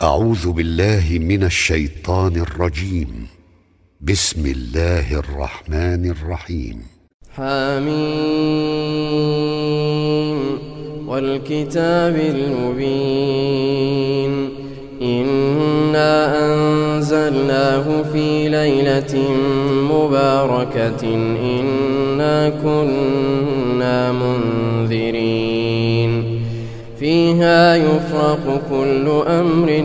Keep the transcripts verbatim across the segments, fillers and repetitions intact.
أعوذ بالله من الشيطان الرجيم. بسم الله الرحمن الرحيم. حميم والكتاب المبين. إنا أنزلناه في ليلة مباركة إنا كنا منذرين فيها يفرق كل أمر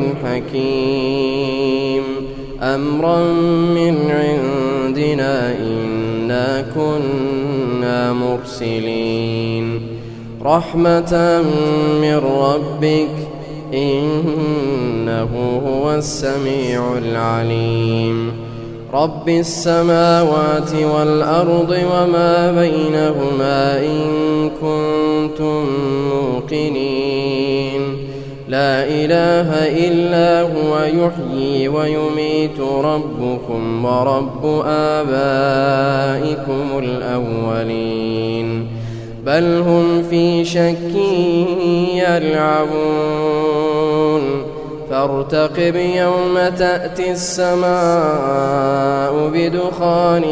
حكيم أمرا من عندنا إنا كنا مرسلين رحمة من ربك إنه هو السميع العليم رب السماوات والأرض وما بينهما إن كنتم موقنين لا إله إلا هو يحيي ويميت ربكم ورب آبائكم الأولين بل هم في شك يلعبون فارتقب يوم تأتي السماء بدخان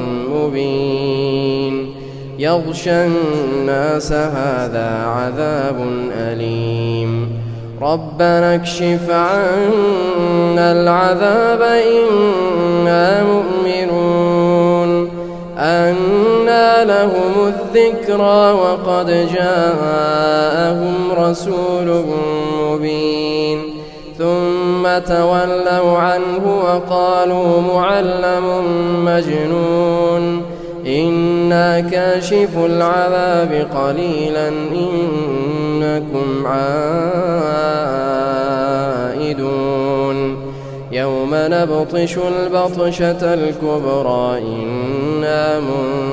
مبين يغشى الناس هذا عذاب أليم ربنا اكشف عنا العذاب إنا مؤمنون أنى لهم الذكرى وقد جاءهم رسول مبين ثم تولوا عنه وقالوا معلم مجنون إنا كاشف العذاب قليلا إنكم عائدون يوم نبطش البطشة الكبرى إنا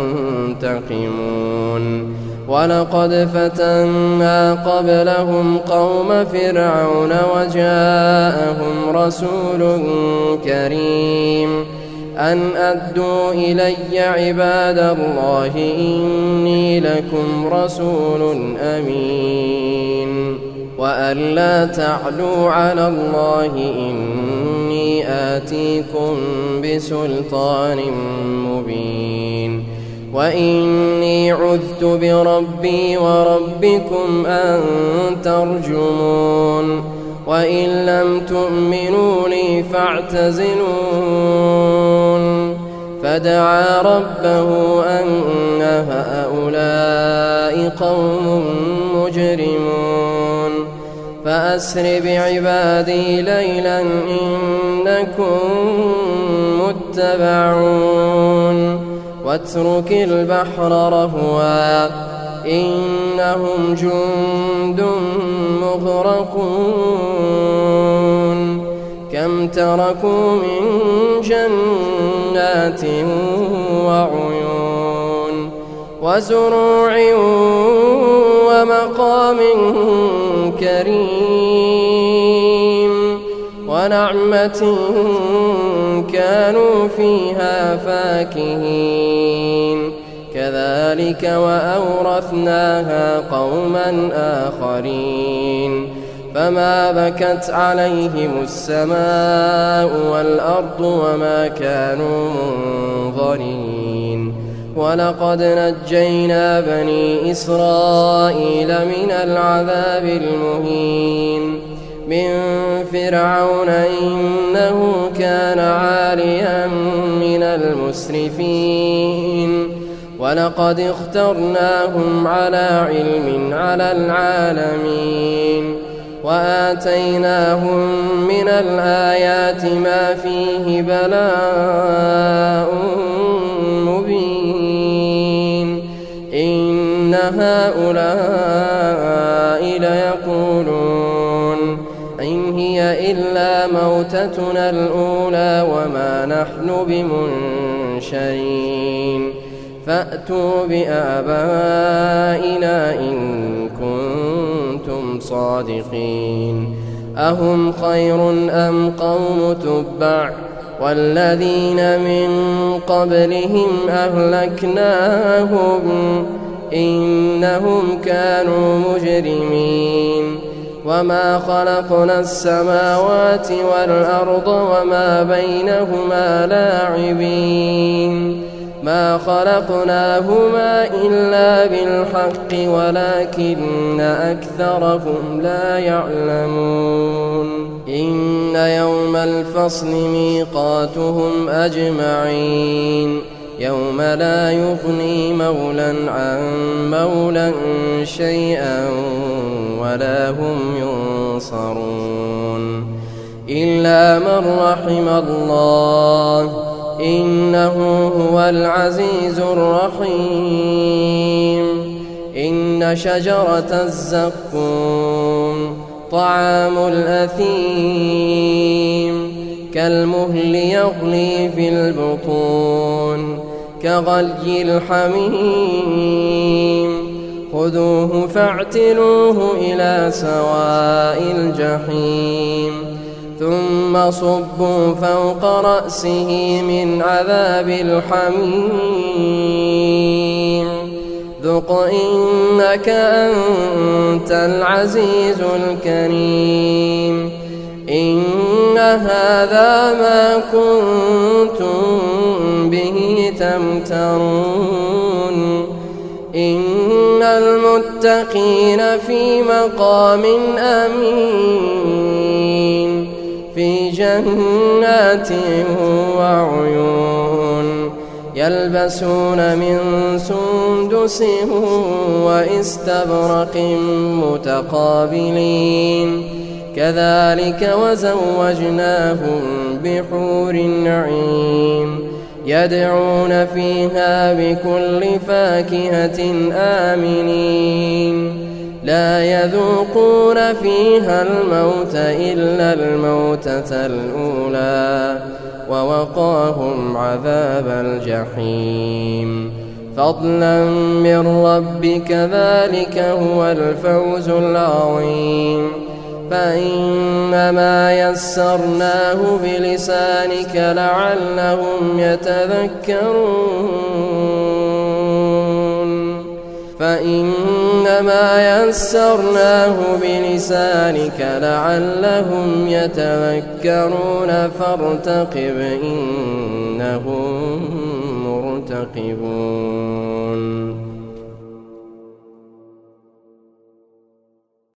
منتقمون ولقد فتنا قبلهم قوم فرعون وجاءهم رسول كريم أن أدوا إلي عباد الله إني لكم رسول أمين وأن لا تعلوا على الله إني آتيكم بسلطان مبين وإني عذت بربي وربكم أن ترجمون وإن لم تؤمنوا لي فاعتزلون فدعا ربه أن هؤلاء قوم مجرمون فأسر بعبادي ليلا إنكم متبعون واترك البحر رهوا إنهم جند مغرقون كم تركوا من جنات وعيون وزروع ومقام كريم ونعمة كانوا فيها فاكهين كذلك وأورثناها قوما آخرين فما بكت عليهم السماء والأرض وما كانوا منظرين ولقد نجينا بني إسرائيل من العذاب المهين من فرعون إنه كان عاليا من المسرفين ولقد اخترناهم على علم على العالمين وآتيناهم من الآيات ما فيه بلاء مبين إن هؤلاء ليقولون إن هي إلا موتتنا الأولى وما نحن بمنشرين فأتوا بآبائنا إن كنتم صادقين أهم خير أم قوم تبع والذين من قبلهم أهلكناهم إنهم كانوا مجرمين وما خلقنا السماوات والأرض وما بينهما لاعبين ما خلقناهما إلا بالحق ولكن أكثرهم لا يعلمون إن يوم الفصل ميقاتهم أجمعين يوم لا يغني مولى عن مولى شيئا ولا هم ينصرون إلا من رحم الله إنه هو العزيز الرحيم إن شجرة الزقوم طعام الأثيم كالمهل يغلي في البطون كغلي الحميم خذوه فاعتلوه إلى سواء الجحيم ثم صبوا فوق رأسه من عذاب الحميم ذق إنك أنت العزيز الكريم إن هذا ما كنتم به تمترون إن المتقين في مقام أمين في جنات وعيون يلبسون من سندس واستبرق متقابلين كذلك وزوجناهم بحور نعيم يدعون فيها بكل فاكهة آمنين لا يذوقون فيها الموت إلا الموتة الأولى ووقاهم عذاب الجحيم فضلا من ربك ذلك هو الفوز العظيم فإنما يسرناه بلسانك لعلهم يتذكرون فإنما يسرناه بلسانك لعلهم يتذكرون فارتقب إنهم مرتقبون